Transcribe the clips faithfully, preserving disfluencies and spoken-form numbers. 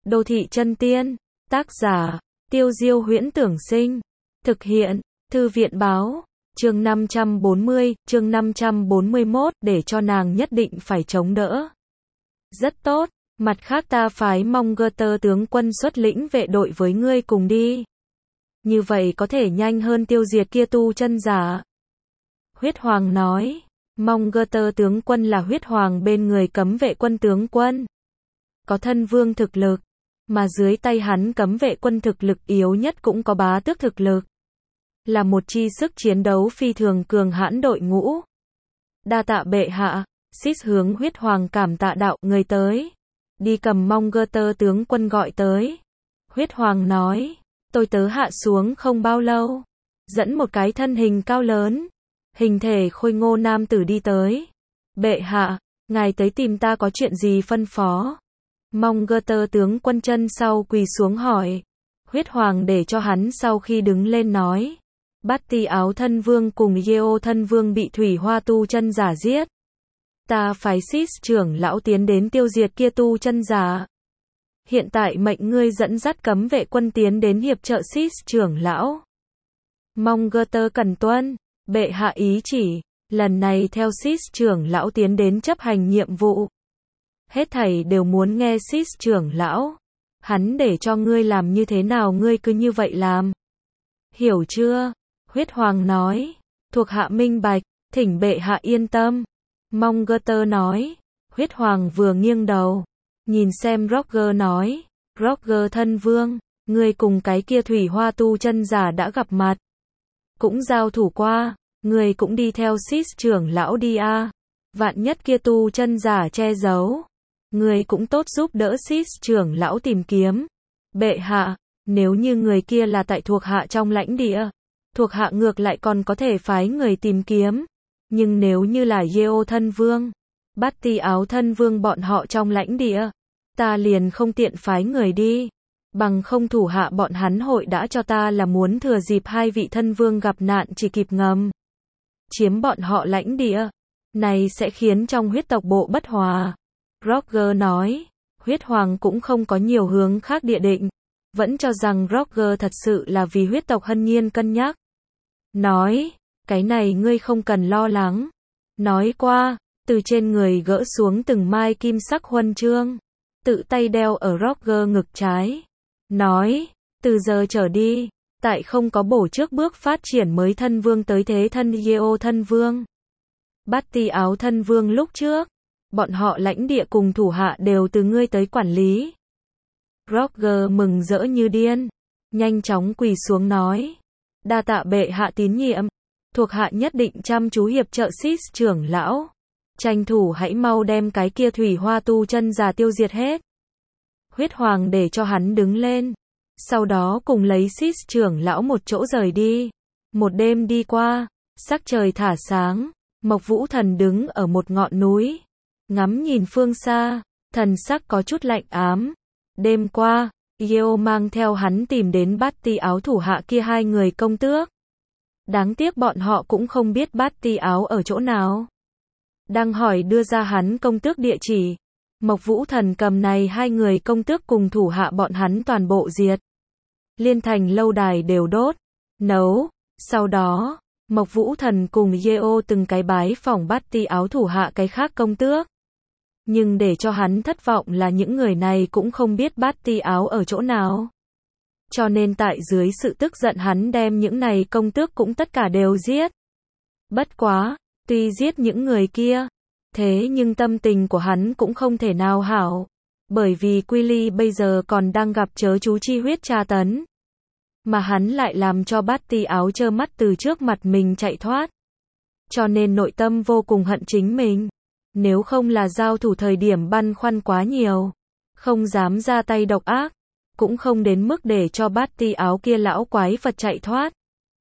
Đô thị chân tiên, tác giả, Tiêu Diêu Huyễn Tưởng Sinh, thực hiện, Thư viện Báo, chương năm trăm bốn mươi, chương năm trăm bốn mươi mốt, để cho nàng nhất định phải chống đỡ. Rất tốt, mặt khác ta phái Mongger tướng quân xuất lĩnh vệ đội với ngươi cùng đi. Như vậy có thể nhanh hơn tiêu diệt kia tu chân giả. Huyết Hoàng nói, Mongger tướng quân là Huyết Hoàng bên người cấm vệ quân tướng quân. Có thân vương thực lực, mà dưới tay hắn cấm vệ quân thực lực yếu nhất cũng có bá tước thực lực. Là một chi sức chiến đấu phi thường cường hãn đội ngũ. Đa tạ bệ hạ, Sis hướng Huyết Hoàng cảm tạ đạo, người tới. Đi cầm Mongger tướng quân gọi tới. Huyết Hoàng nói, tôi tớ hạ xuống không bao lâu. Dẫn một cái thân hình cao lớn, hình thể khôi ngô nam tử đi tới. Bệ hạ, ngài tới tìm ta có chuyện gì phân phó? Mongger tướng quân chân sau quỳ xuống hỏi. Huyết Hoàng để cho hắn sau khi đứng lên nói. Bát Ti Áo thân vương cùng Yeo thân vương bị thủy hoa tu chân giả giết. Ta phái Sis trưởng lão tiến đến tiêu diệt kia tu chân giả. Hiện tại mệnh ngươi dẫn dắt cấm vệ quân tiến đến hiệp trợ Sis trưởng lão. Mongger cần tuân, bệ hạ ý chỉ, lần này theo Sis trưởng lão tiến đến chấp hành nhiệm vụ. Hết thảy đều muốn nghe Sis trưởng lão. Hắn để cho ngươi làm như thế nào ngươi cứ như vậy làm. Hiểu chưa? Huyết Hoàng nói. Thuộc hạ minh bạch, thỉnh bệ hạ yên tâm. Mongger nói. Huyết Hoàng vừa nghiêng đầu, nhìn xem Roger nói. Roger thân vương, ngươi cùng cái kia thủy hoa tu chân giả đã gặp mặt. Cũng giao thủ qua, ngươi cũng đi theo Sis trưởng lão đi a. Vạn nhất kia tu chân giả che giấu. Người cũng tốt giúp đỡ Sis trưởng lão tìm kiếm. Bệ hạ, nếu như người kia là tại thuộc hạ trong lãnh địa, thuộc hạ ngược lại còn có thể phái người tìm kiếm. Nhưng nếu như là Yeo thân vương, Bát Ti Áo thân vương bọn họ trong lãnh địa, ta liền không tiện phái người đi. Bằng không thủ hạ bọn hắn hội đã cho ta là muốn thừa dịp hai vị thân vương gặp nạn chỉ kịp ngầm chiếm bọn họ lãnh địa. Này sẽ khiến trong huyết tộc bộ bất hòa. Roger nói, Huyết Hoàng cũng không có nhiều hướng khác địa định, vẫn cho rằng Roger thật sự là vì huyết tộc hân nhiên cân nhắc. Nói, cái này ngươi không cần lo lắng. Nói qua, từ trên người gỡ xuống từng mai kim sắc huân chương, tự tay đeo ở Roger ngực trái. Nói, từ giờ trở đi, tại không có bổ trước bước phát triển mới thân vương tới thế thân Yeo thân vương. Bát Ti Áo thân vương lúc trước. Bọn họ lãnh địa cùng thủ hạ đều từ ngươi tới quản lý. Roger mừng rỡ như điên. Nhanh chóng quỳ xuống nói. Đa tạ bệ hạ tín nhiệm. Thuộc hạ nhất định chăm chú hiệp trợ Sis trưởng lão. Tranh thủ hãy mau đem cái kia thủy hoa tu chân giả tiêu diệt hết. Huyết Hoàng để cho hắn đứng lên. Sau đó cùng lấy Sis trưởng lão một chỗ rời đi. Một đêm đi qua. Sắc trời thả sáng. Mộc Vũ Thần đứng ở một ngọn núi. Ngắm nhìn phương xa, thần sắc có chút lạnh ám. Đêm qua, Yeo mang theo hắn tìm đến Bát Ti Áo thủ hạ kia hai người công tước. Đáng tiếc bọn họ cũng không biết Bát Ti Áo ở chỗ nào. Đang hỏi đưa ra hắn công tước địa chỉ. Mộc Vũ Thần cầm này hai người công tước cùng thủ hạ bọn hắn toàn bộ diệt. Liên thành lâu đài đều đốt, nấu. Sau đó, Mộc Vũ Thần cùng Yeo từng cái bái phỏng Bát Ti Áo thủ hạ cái khác công tước. Nhưng để cho hắn thất vọng là những người này cũng không biết Bát Ti Áo ở chỗ nào. Cho nên tại dưới sự tức giận hắn đem những này công tước cũng tất cả đều giết. Bất quá, tuy giết những người kia, thế nhưng tâm tình của hắn cũng không thể nào hảo. Bởi vì Quy bây giờ còn đang gặp chớ chú chi huyết tra tấn. Mà hắn lại làm cho Bát Ti Áo trơ mắt từ trước mặt mình chạy thoát. Cho nên nội tâm vô cùng hận chính mình. Nếu không là giao thủ thời điểm băn khoăn quá nhiều, không dám ra tay độc ác, cũng không đến mức để cho Bát Ti Áo kia lão quái vật chạy thoát.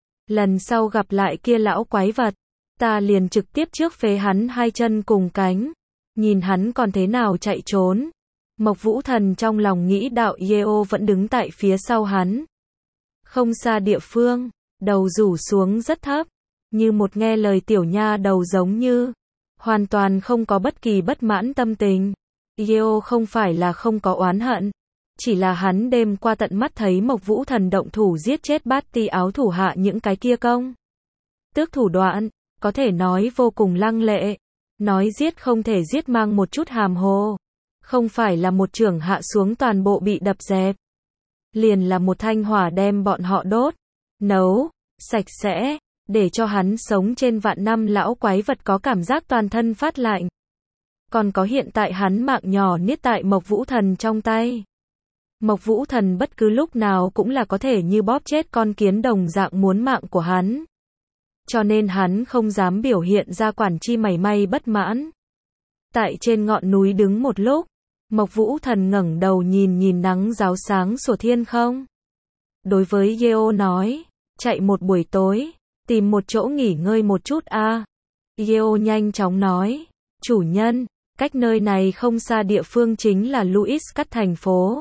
Lần sau gặp lại kia lão quái vật, ta liền trực tiếp trước phế hắn hai chân cùng cánh, nhìn hắn còn thế nào chạy trốn. Mộc Vũ Thần trong lòng nghĩ đạo Yeo vẫn đứng tại phía sau hắn. Không xa địa phương, đầu rủ xuống rất thấp, như một nghe lời tiểu nha đầu giống như. Hoàn toàn không có bất kỳ bất mãn tâm tình. Yeo không phải là không có oán hận, Chỉ là hắn đêm qua tận mắt thấy Mộc Vũ Thần động thủ giết chết bát ti áo thủ hạ những cái kia công. Tước thủ đoạn, có thể nói vô cùng lăng lệ. Nói giết không thể giết mang một chút hàm hồ. Không phải là một chưởng hạ xuống toàn bộ bị đập dẹp. Liền là một thanh hỏa đem bọn họ đốt, nấu, sạch sẽ, để cho hắn sống trên vạn năm lão quái vật có cảm giác toàn thân phát lạnh. Còn có hiện tại hắn mạng nhỏ niết tại Mộc Vũ Thần trong tay. Mộc Vũ Thần bất cứ lúc nào cũng là có thể như bóp chết con kiến đồng dạng muốn mạng của hắn. Cho nên hắn không dám biểu hiện ra quản chi mảy may bất mãn. Tại trên ngọn núi đứng một lúc, Mộc Vũ Thần ngẩng đầu nhìn nhìn nắng ráo sáng sủa thiên không. Đối với Yeo nói, chạy một buổi tối, tìm một chỗ nghỉ ngơi một chút a. À. Yeo nhanh chóng nói, chủ nhân, cách nơi này không xa địa phương chính là Louis Cắt thành phố.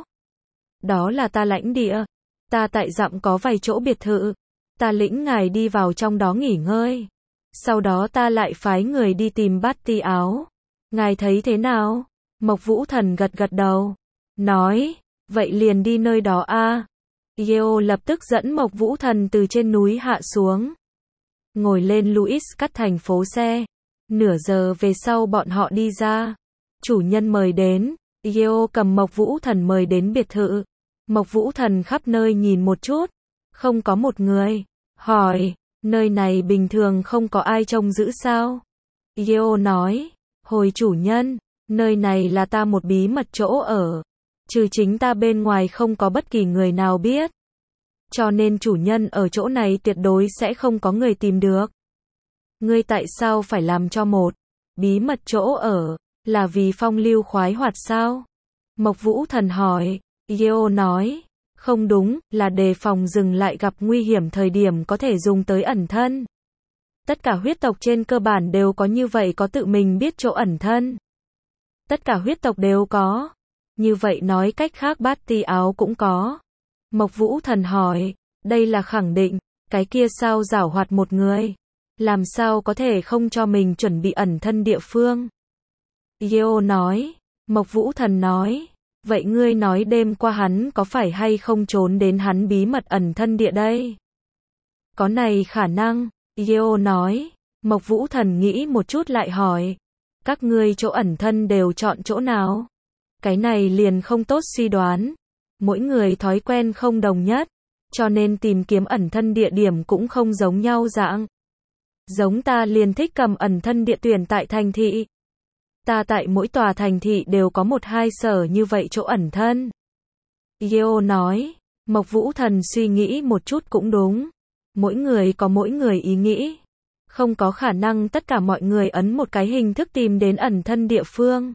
Đó là ta lãnh địa, ta tại dặm có vài chỗ biệt thự, ta lĩnh ngài đi vào trong đó nghỉ ngơi. Sau đó ta lại phái người đi tìm bát ti áo. Ngài thấy thế nào? Mộc Vũ Thần gật gật đầu, nói, vậy liền đi nơi đó a. À. Yeo lập tức dẫn Mộc Vũ Thần từ trên núi hạ xuống. Ngồi lên Louis Cắt thành phố xe. Nửa giờ về sau bọn họ đi ra. Chủ nhân mời đến. Yeo cầm Mộc Vũ Thần mời đến biệt thự. Mộc Vũ Thần khắp nơi nhìn một chút. Không có một người. Hỏi, nơi này bình thường không có ai trông giữ sao? Yeo nói, hồi chủ nhân, nơi này là ta một bí mật chỗ ở. Trừ chính ta bên ngoài không có bất kỳ người nào biết. Cho nên chủ nhân ở chỗ này tuyệt đối sẽ không có người tìm được. Ngươi tại sao phải làm cho một bí mật chỗ ở, là vì phong lưu khoái hoạt sao? Mộc Vũ Thần hỏi. Yeo nói, không đúng, là đề phòng dừng lại gặp nguy hiểm thời điểm có thể dùng tới ẩn thân. Tất cả huyết tộc trên cơ bản đều có như vậy, có tự mình biết chỗ ẩn thân. Tất cả huyết tộc đều có. Như vậy nói cách khác bát ti áo cũng có. Mộc Vũ Thần hỏi, đây là khẳng định, cái kia sao giảo hoạt một người. Làm sao có thể không cho mình chuẩn bị ẩn thân địa phương? Yeo nói, Mộc Vũ Thần nói, vậy ngươi nói đêm qua hắn có phải hay không trốn đến hắn bí mật ẩn thân địa đây? Có này khả năng, Yeo nói. Mộc Vũ Thần nghĩ một chút lại hỏi, các ngươi chỗ ẩn thân đều chọn chỗ nào? Cái này liền không tốt suy đoán. Mỗi người thói quen không đồng nhất, cho nên tìm kiếm ẩn thân địa điểm cũng không giống nhau dạng. Giống ta liền thích cầm ẩn thân địa tuyển tại thành thị. Ta tại mỗi tòa thành thị đều có một hai sở như vậy chỗ ẩn thân. Yeo nói, Mộc Vũ Thần suy nghĩ một chút cũng đúng. Mỗi người có mỗi người ý nghĩ. Không có khả năng tất cả mọi người ấn một cái hình thức tìm đến ẩn thân địa phương.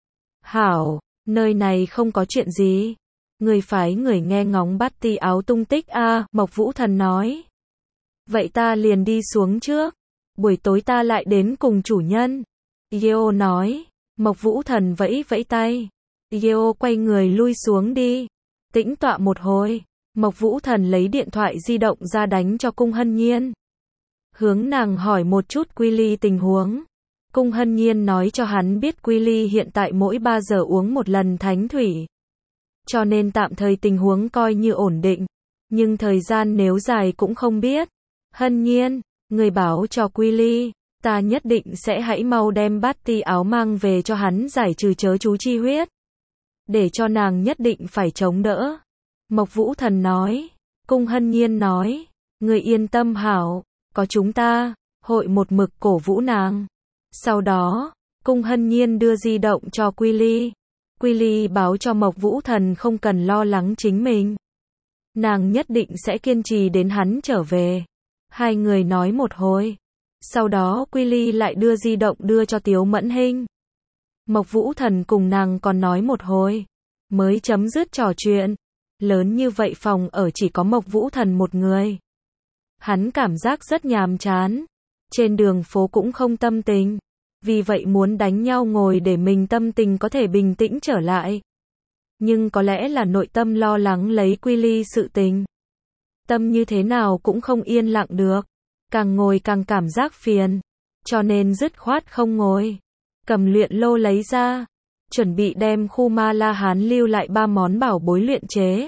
Hảo, nơi này không có chuyện gì. Người phái người nghe ngóng bát ti áo tung tích a. À, Mộc Vũ Thần nói. Vậy ta liền đi xuống trước. Buổi tối ta lại đến cùng chủ nhân. Yeo nói. Mộc Vũ Thần vẫy vẫy tay. Yeo quay người lui xuống đi. Tĩnh tọa một hồi. Mộc Vũ Thần lấy điện thoại di động ra đánh cho Cung Hân Nhiên. Hướng nàng hỏi một chút Quy Ly tình huống. Cung Hân Nhiên nói cho hắn biết Quy Ly hiện tại mỗi ba giờ uống một lần thánh thủy. Cho nên tạm thời tình huống coi như ổn định. Nhưng thời gian nếu dài cũng không biết. Hân Nhiên, người báo cho Quy Ly, ta nhất định sẽ hãy mau đem bát ti áo mang về cho hắn giải trừ chớ chú chi huyết. Để cho nàng nhất định phải chống đỡ. Mộc Vũ Thần nói. Cung Hân Nhiên nói. Người yên tâm hảo, có chúng ta, hội một mực cổ vũ nàng. Sau đó, Cung Hân Nhiên đưa di động cho Quy Ly. Quy Ly báo cho Mộc Vũ Thần không cần lo lắng chính mình. Nàng nhất định sẽ kiên trì đến hắn trở về. Hai người nói một hồi. Sau đó Quy Ly lại đưa di động đưa cho Tiếu Mẫn Hinh. Mộc Vũ Thần cùng nàng còn nói một hồi. Mới chấm dứt trò chuyện. Lớn như vậy phòng ở chỉ có Mộc Vũ Thần một người. Hắn cảm giác rất nhàm chán. Trên đường phố cũng không tâm tình. Vì vậy muốn đánh nhau ngồi để mình tâm tình có thể bình tĩnh trở lại. Nhưng có lẽ là nội tâm lo lắng lấy Quy Ly sự tình. Tâm như thế nào cũng không yên lặng được. Càng ngồi càng cảm giác phiền. Cho nên dứt khoát không ngồi. Cầm luyện lô lấy ra. chuẩn bị đem khu Ma La Hán lưu lại ba món bảo bối luyện chế.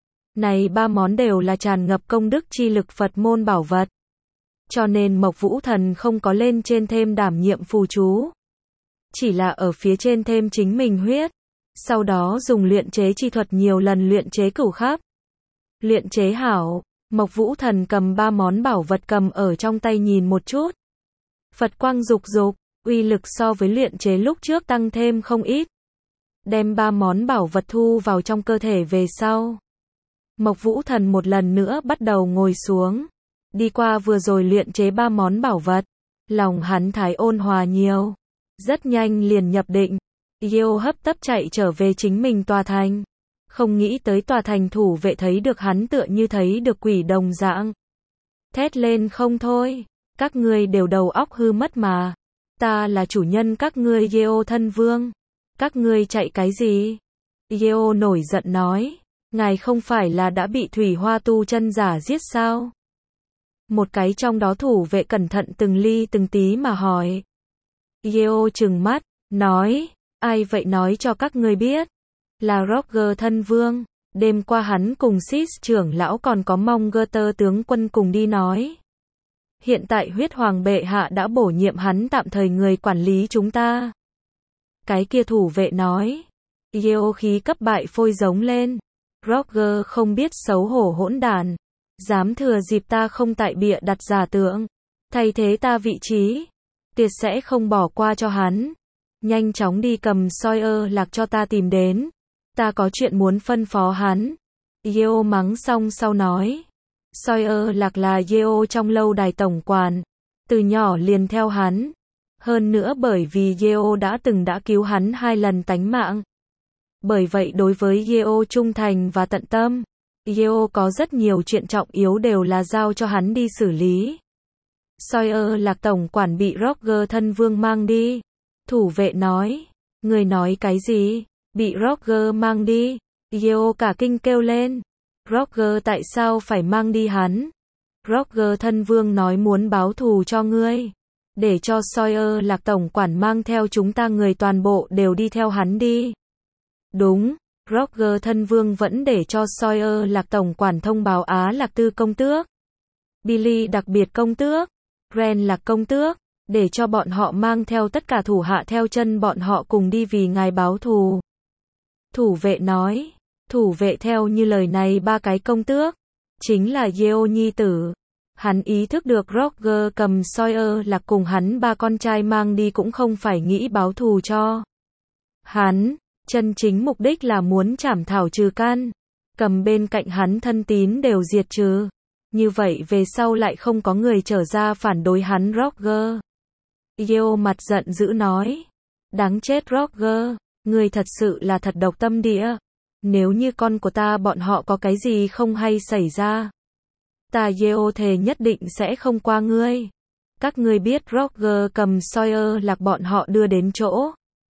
Này ba món đều là tràn ngập công đức chi lực Phật môn bảo vật. Cho nên Mộc Vũ Thần không có lên trên thêm đảm nhiệm phù chú. Chỉ là ở phía trên thêm chính mình huyết. Sau đó dùng luyện chế chi thuật nhiều lần luyện chế cửu khắp. Luyện chế hảo, Mộc Vũ Thần cầm ba món bảo vật cầm ở trong tay nhìn một chút. Phật quang dục dục, uy lực so với luyện chế lúc trước tăng thêm không ít. Đem ba món bảo vật thu vào trong cơ thể về sau. Mộc Vũ Thần một lần nữa bắt đầu ngồi xuống. Đi qua vừa rồi luyện chế ba món bảo vật. Lòng hắn thái ôn hòa nhiều. Rất nhanh liền nhập định. Yêu hấp tấp chạy trở về chính mình tòa thành. Không nghĩ tới tòa thành thủ vệ thấy được hắn tựa như thấy được quỷ đồng dạng. Thét lên không thôi. Các ngươi đều đầu óc hư mất mà. Ta là chủ nhân các ngươi Yeo thân vương. Các ngươi chạy cái gì? Yeo nổi giận nói. Ngài không phải là đã bị thủy hoa tu chân giả giết sao? Một cái trong đó thủ vệ cẩn thận từng ly từng tí mà hỏi. Yeo trừng mắt, nói. Ai vậy nói cho các ngươi biết? Là Roger thân vương. Đêm qua hắn cùng Sis trưởng lão còn có Monger tướng quân cùng đi nói. Hiện tại huyết hoàng bệ hạ đã bổ nhiệm hắn tạm thời người quản lý chúng ta. Cái kia thủ vệ nói. Yeo khí cấp bại phôi giống lên. Roger không biết xấu hổ hỗn đàn. Dám thừa dịp ta không tại bịa đặt giả tượng. Thay thế ta vị trí. Tiệt sẽ không bỏ qua cho hắn. Nhanh chóng đi cầm Sawyer lạc cho ta tìm đến. Ta có chuyện muốn phân phó hắn. Yeo mắng xong sau nói. Sawyer lạc là Yeo trong lâu đài tổng quản. Từ nhỏ liền theo hắn. Hơn nữa bởi vì Yeo đã từng đã cứu hắn hai lần tánh mạng. Bởi vậy đối với Yeo trung thành và tận tâm. Yeo có rất nhiều chuyện trọng yếu đều là giao cho hắn đi xử lý. Sawyer lạc tổng quản bị Roger thân vương mang đi. Thủ vệ nói. Người nói cái gì? Bị Roger mang đi. Yeo cả kinh kêu lên. Roger tại sao phải mang đi hắn? Roger thân vương nói muốn báo thù cho ngươi. Để cho Sawyer lạc tổng quản mang theo chúng ta người toàn bộ đều đi theo hắn đi. Đúng, Roger thân vương vẫn để cho Sawyer lạc tổng quản thông báo Á lạc tư công tước. Billy đặc biệt công tước. Ren lạc công tước. Để cho bọn họ mang theo tất cả thủ hạ theo chân bọn họ cùng đi vì ngài báo thù. Thủ vệ nói. Thủ vệ theo như lời này ba cái công tước. Chính là Yeo nhi tử. Hắn ý thức được Roger cầm Sawyer lạc cùng hắn ba con trai mang đi cũng không phải nghĩ báo thù cho hắn. Chân chính mục đích là muốn trảm thảo trừ căn. Cầm bên cạnh hắn thân tín đều diệt trừ. Như vậy về sau lại không có người trở ra phản đối hắn Roger. Yeo mặt giận dữ nói. Đáng chết Roger. Người thật sự là thật độc tâm địa. Nếu như con của ta bọn họ có cái gì không hay xảy ra. Ta Yeo thề nhất định sẽ không qua ngươi. Các ngươi biết Roger cầm Sawyer lạc bọn họ đưa đến chỗ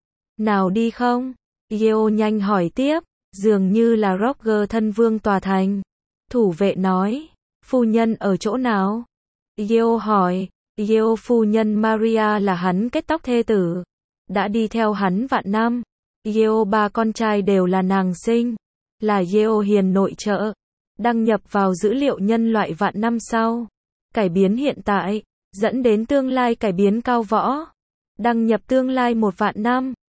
nào đi không? Yeo nhanh hỏi tiếp. Dường như là Roger thân vương tòa thành. Thủ vệ nói. Phu nhân ở chỗ nào? Yeo hỏi. Yeo phu nhân Maria là hắn kết tóc thê tử. Đã đi theo hắn vạn năm. Yeo ba con trai đều là nàng sinh. Là Yeo hiền nội trợ. Đăng nhập vào dữ liệu nhân loại vạn năm sau. Cải biến hiện tại. Dẫn đến tương lai cải biến cao võ. Đăng nhập tương lai một vạn năm.